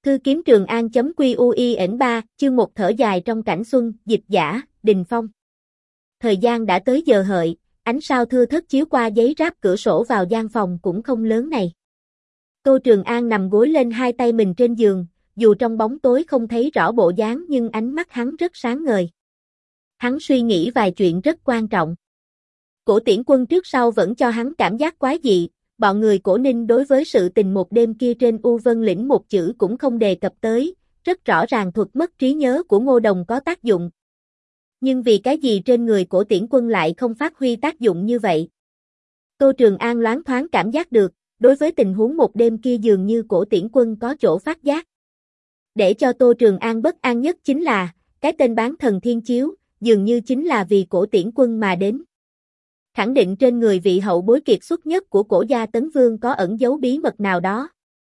Thư kiếm Trường An.QUIN3, chương 1 thở dài trong cảnh xuân, dịch giả, Đình Phong. Thời gian đã tới giờ hợi, ánh sao thưa thớt chiếu qua giấy ráp cửa sổ vào gian phòng cũng không lớn này. Tô Trường An nằm gối lên hai tay mình trên giường, dù trong bóng tối không thấy rõ bộ dáng nhưng ánh mắt hắn rất sáng ngời. Hắn suy nghĩ vài chuyện rất quan trọng. Cổ Tiễn Quân trước sau vẫn cho hắn cảm giác quái dị, bọn người Cổ Ninh đối với sự tình một đêm kia trên U Vân Lĩnh một chữ cũng không đề cập tới, rất rõ ràng thuật mất trí nhớ của Ngô Đồng có tác dụng. Nhưng vì cái gì trên người Cổ Tiễn Quân lại không phát huy tác dụng như vậy? Tô Trường An loáng thoáng cảm giác được, đối với tình huống một đêm kia dường như Cổ Tiễn Quân có chỗ phát giác. Để cho Tô Trường An bất an nhất chính là, cái tên bán thần thiên chiếu, dường như chính là vì Cổ Tiễn Quân mà đến. Khẳng định trên người vị hậu bối kiệt xuất nhất của Cổ gia Tấn Vương có ẩn giấu bí mật nào đó.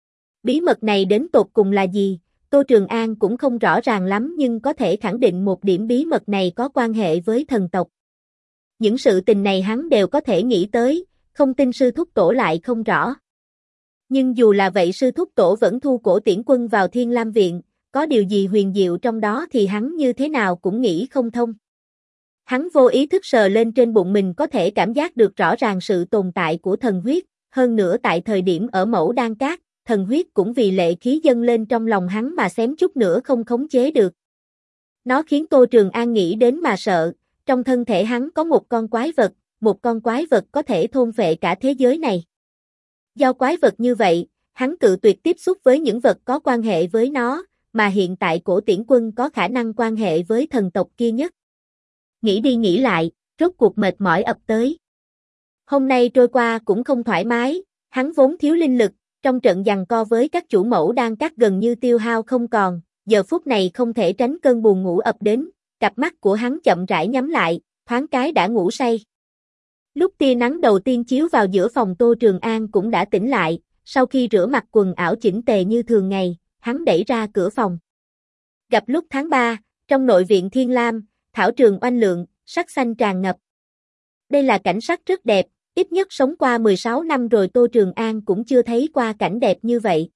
Bí mật này đến tột cùng là gì, Tô Trường An cũng không rõ ràng lắm nhưng có thể khẳng định một điểm bí mật này có quan hệ với thần tộc. Những sự tình này hắn đều có thể nghĩ tới, không tin sư thúc tổ lại không rõ. Nhưng dù là vậy sư thúc tổ vẫn thu Cổ Tiễn Quân vào Thiên Lam Viện, có điều gì huyền diệu trong đó thì hắn như thế nào cũng nghĩ không thông. Hắn vô ý thức sờ lên trên bụng mình có thể cảm giác được rõ ràng sự tồn tại của thần huyết, hơn nữa tại thời điểm ở Mẫu Đan Cát, thần huyết cũng vì lệ khí dâng lên trong lòng hắn mà xém chút nữa không khống chế được. Nó khiến Tô Trường An nghĩ đến mà sợ, trong thân thể hắn có một con quái vật có thể thôn phệ cả thế giới này. Do quái vật như vậy, hắn cự tuyệt tiếp xúc với những vật có quan hệ với nó, mà hiện tại Cổ Tiễn Quân có khả năng quan hệ với thần tộc kia nhất. Nghĩ đi nghĩ lại, rốt cuộc mệt mỏi ập tới. Hôm nay trôi qua cũng không thoải mái, hắn vốn thiếu linh lực, trong trận giằng co với các chủ Mẫu Đan Cát gần như tiêu hao không còn, giờ phút này không thể tránh cơn buồn ngủ ập đến, cặp mắt của hắn chậm rãi nhắm lại, thoáng cái đã ngủ say. Lúc tia nắng đầu tiên chiếu vào giữa phòng Tô Trường An cũng đã tỉnh lại, sau khi rửa mặt quần áo chỉnh tề như thường ngày, hắn đẩy ra cửa phòng. Gặp lúc tháng 3, trong nội viện Thiên Lam, thảo trường oanh lượng, sắc xanh tràn ngập. Đây là cảnh sắc rất đẹp, ít nhất sống qua 16 năm rồi Tô Trường An cũng chưa thấy qua cảnh đẹp như vậy.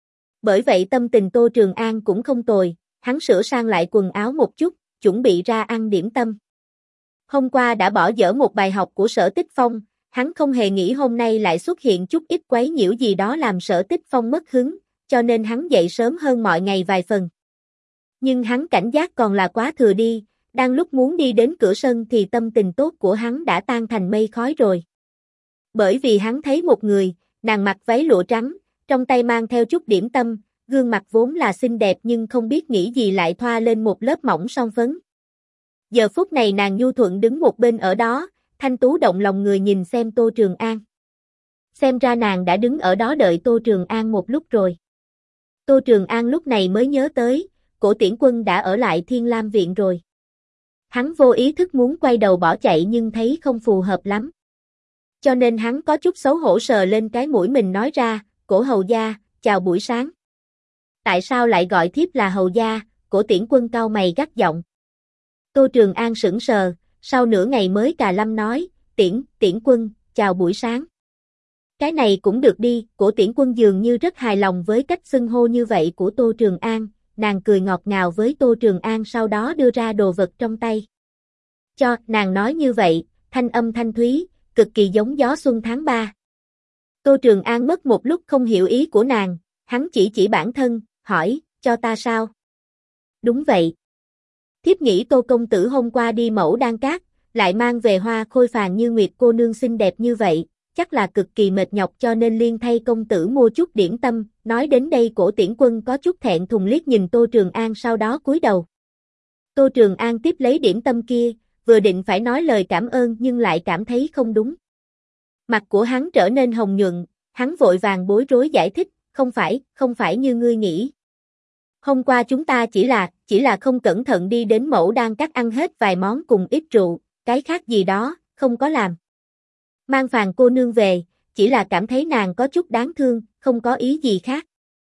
Bởi vậy tâm tình Tô Trường An cũng không tồi, hắn sửa sang lại quần áo một chút, chuẩn bị ra ăn điểm tâm. Hôm qua đã bỏ dở một bài học của Sở Tích Phong, hắn không hề nghĩ hôm nay lại xuất hiện chút ít quấy nhiễu gì đó làm Sở Tích Phong mất hứng, cho nên hắn dậy sớm hơn mọi ngày vài phần. Nhưng hắn cảnh giác còn là quá thừa đi, đang lúc muốn đi đến cửa sân thì tâm tình tốt của hắn đã tan thành mây khói rồi. Bởi vì hắn thấy một người, nàng mặc váy lụa trắng, trong tay mang theo chút điểm tâm, gương mặt vốn là xinh đẹp nhưng không biết nghĩ gì lại thoa lên một lớp mỏng son phấn. Giờ phút này nàng nhu thuận đứng một bên ở đó, thanh tú động lòng người nhìn xem Tô Trường An. Xem ra nàng đã đứng ở đó đợi Tô Trường An một lúc rồi. Tô Trường An lúc này mới nhớ tới, Cổ Tiễn Quân đã ở lại Thiên Lam Viện rồi. Hắn vô ý thức muốn quay đầu bỏ chạy nhưng thấy không phù hợp lắm. Cho nên hắn có chút xấu hổ sờ lên cái mũi mình nói ra, Cổ hầu gia, chào buổi sáng. Tại sao lại gọi thiếp là hầu gia? Cổ Tiễn Quân cau mày gắt giọng. Tô Trường An sững sờ, sau nửa ngày mới cà lâm nói, Tiễn Quân, chào buổi sáng. Cái này cũng được đi, Cổ Tiễn Quân dường như rất hài lòng với cách xưng hô như vậy của Tô Trường An, nàng cười ngọt ngào với Tô Trường An sau đó đưa ra đồ vật trong tay. Cho, nàng nói như vậy, thanh âm thanh thúy, cực kỳ giống gió xuân tháng 3. Tô Trường An mất một lúc không hiểu ý của nàng, hắn chỉ bản thân, hỏi, cho ta sao? Đúng vậy. Thiếp nghĩ Tô công tử hôm qua đi Mẫu Đan Cát, lại mang về hoa khôi phàn như Nguyệt cô nương xinh đẹp như vậy, chắc là cực kỳ mệt nhọc cho nên liên thay công tử mua chút điểm tâm, nói đến đây Cổ Tiễn Quân có chút thẹn thùng liếc nhìn Tô Trường An sau đó cúi đầu. Tô Trường An tiếp lấy điểm tâm kia, vừa định phải nói lời cảm ơn nhưng lại cảm thấy không đúng. Mặt của hắn trở nên hồng nhuận, hắn vội vàng bối rối giải thích, không phải như ngươi nghĩ. Hôm qua chúng ta chỉ là không cẩn thận đi đến Mẫu Đan Cát ăn hết vài món cùng ít rượu, cái khác gì đó, không có làm. Mang phàn cô nương về, chỉ là cảm thấy nàng có chút đáng thương, không có ý gì khác.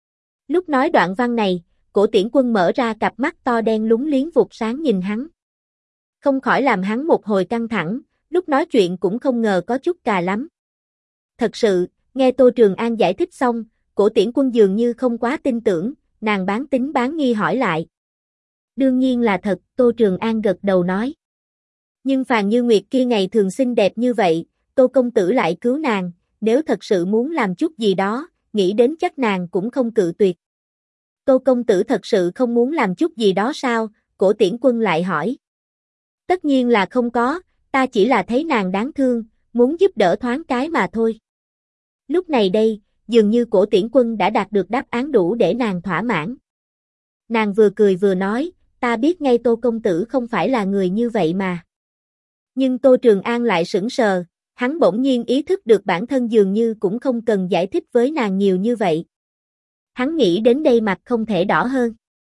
Lúc nói đoạn văn này, Cổ Tiễn Quân mở ra cặp mắt to đen lúng liếng vụt sáng nhìn hắn. Không khỏi làm hắn một hồi căng thẳng, lúc nói chuyện cũng không ngờ có chút cà lắm. Thật sự, nghe Tô Trường An giải thích xong, Cổ Tiễn Quân dường như không quá tin tưởng, nàng bán tín bán nghi hỏi lại. Đương nhiên là thật, Tô Trường An gật đầu nói. Nhưng Phàn Như Nguyệt kia ngày thường xinh đẹp như vậy, Tô công tử lại cứu nàng, nếu thật sự muốn làm chút gì đó, nghĩ đến chắc nàng cũng không cự tuyệt. Tô công tử thật sự không muốn làm chút gì đó sao? Cổ Tiễn Quân lại hỏi. Tất nhiên là không có, ta chỉ là thấy nàng đáng thương, muốn giúp đỡ thoáng cái mà thôi. Lúc này đây, dường như Cổ Tiễn Quân đã đạt được đáp án đủ để nàng thỏa mãn. Nàng vừa cười vừa nói, ta biết ngay Tô công tử không phải là người như vậy mà. Nhưng Tô Trường An lại sững sờ, hắn bỗng nhiên ý thức được bản thân dường như cũng không cần giải thích với nàng nhiều như vậy. Hắn nghĩ đến đây mặt không thể đỏ hơn.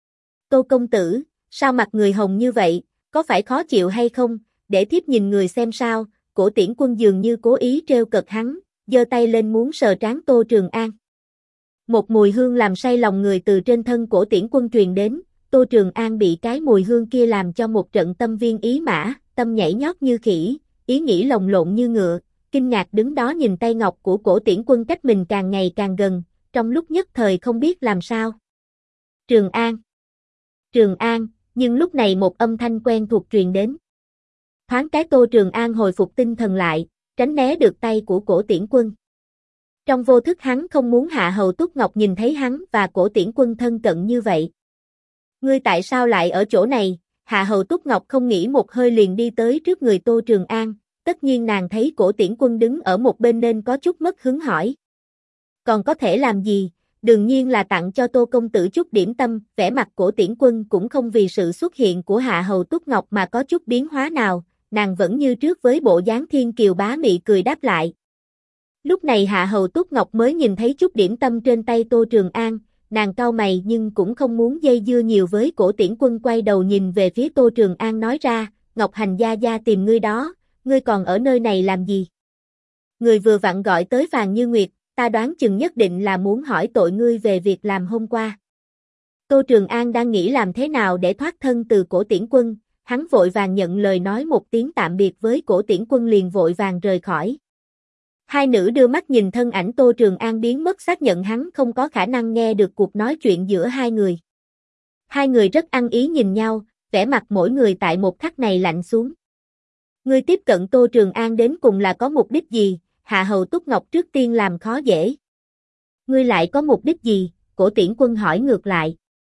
Tô công tử, sao mặt người hồng như vậy, có phải khó chịu hay không, để thiếp nhìn người xem sao? Cổ Tiễn Quân dường như cố ý trêu cợt hắn, giơ tay lên muốn sờ trán Tô Trường An. Một mùi hương làm say lòng người từ trên thân Cổ Tiễn Quân truyền đến, Tô Trường An bị cái mùi hương kia làm cho một trận tâm viên ý mã, tâm nhảy nhót như khỉ, ý nghĩ lồng lộn như ngựa, kinh ngạc đứng đó nhìn tay ngọc của Cổ Tiễn Quân cách mình càng ngày càng gần, trong lúc nhất thời không biết làm sao. Trường An! Trường An! Nhưng lúc này một âm thanh quen thuộc truyền đến. Thoáng cái Tô Trường An hồi phục tinh thần lại, tránh né được tay của Cổ Tiễn Quân. Trong vô thức hắn không muốn Hạ Hầu Túc Ngọc nhìn thấy hắn và Cổ Tiễn Quân thân cận như vậy. Ngươi tại sao lại ở chỗ này? Hạ Hầu Túc Ngọc không nghĩ một hơi liền đi tới trước người Tô Trường An, tất nhiên nàng thấy Cổ Tiễn Quân đứng ở một bên nên có chút mất hứng hỏi. Còn có thể làm gì? Đương nhiên là tặng cho Tô công tử chút điểm tâm, vẻ mặt Cổ Tiễn Quân cũng không vì sự xuất hiện của Hạ Hầu Túc Ngọc mà có chút biến hóa nào, nàng vẫn như trước với bộ dáng thiên kiều bá mị cười đáp lại. Lúc này Hạ Hầu Túc Ngọc mới nhìn thấy chút điểm tâm trên tay Tô Trường An, nàng cau mày nhưng cũng không muốn dây dưa nhiều với Cổ Tiễn Quân, quay đầu nhìn về phía Tô Trường An nói ra, Ngọc Hành gia gia tìm ngươi đó, ngươi còn ở nơi này làm gì? Người vừa vặn gọi tới Phàn Như Nguyệt, ta đoán chừng nhất định là muốn hỏi tội ngươi về việc làm hôm qua. Tô Trường An đang nghĩ làm thế nào để thoát thân từ Cổ Tiễn Quân, hắn vội vàng nhận lời nói một tiếng tạm biệt với Cổ Tiễn Quân liền vội vàng rời khỏi. Hai nữ đưa mắt nhìn thân ảnh Tô Trường An biến mất, xác nhận hắn không có khả năng nghe được cuộc nói chuyện giữa hai người. Hai người rất ăn ý nhìn nhau, vẻ mặt mỗi người tại một khắc này lạnh xuống. Ngươi tiếp cận Tô Trường An đến cùng là có mục đích gì? Hạ Hầu Túc Ngọc trước tiên làm khó dễ. Ngươi lại có mục đích gì? Cổ Tiễn Quân hỏi ngược lại.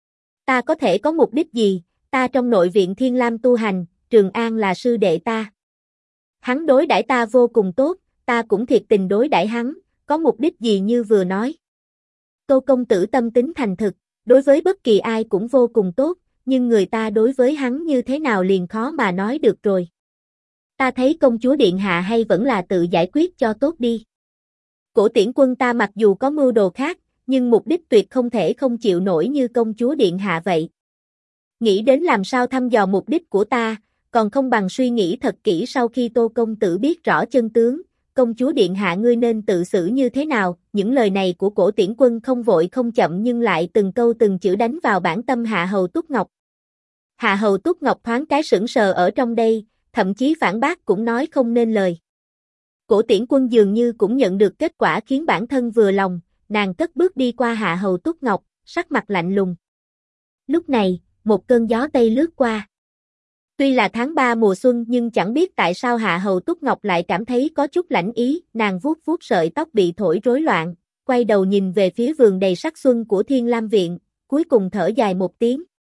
Ta có thể có mục đích gì? Ta trong nội viện Thiên Lam tu hành, Trường An là sư đệ ta. Hắn đối đãi ta vô cùng tốt, ta cũng thiệt tình đối đãi hắn, có mục đích gì như vừa nói. Tô công tử tâm tính thành thực, đối với bất kỳ ai cũng vô cùng tốt, nhưng người ta đối với hắn như thế nào liền khó mà nói được rồi. Ta thấy công chúa điện hạ hay vẫn là tự giải quyết cho tốt đi. Cổ Tiễn Quân ta mặc dù có mưu đồ khác, nhưng mục đích tuyệt không thể không chịu nổi như công chúa điện hạ vậy. Nghĩ đến làm sao thăm dò mục đích của ta, còn không bằng suy nghĩ thật kỹ sau khi Tô công tử biết rõ chân tướng, công chúa điện hạ ngươi nên tự xử như thế nào. Những lời này của Cổ Tiễn Quân không vội không chậm nhưng lại từng câu từng chữ đánh vào bản tâm Hạ Hầu Túc Ngọc. Hạ Hầu Túc Ngọc thoáng cái sững sờ ở trong đây, thậm chí phản bác cũng nói không nên lời. Cổ Tiễn Quân dường như cũng nhận được kết quả khiến bản thân vừa lòng, nàng cất bước đi qua Hạ Hầu Túc Ngọc, sắc mặt lạnh lùng. Lúc này, một cơn gió tây lướt qua. Tuy là tháng 3 mùa xuân nhưng chẳng biết tại sao Hạ Hầu Túc Ngọc lại cảm thấy có chút lãnh ý, nàng vuốt vuốt sợi tóc bị thổi rối loạn, quay đầu nhìn về phía vườn đầy sắc xuân của Thiên Lam Viện, cuối cùng thở dài một tiếng.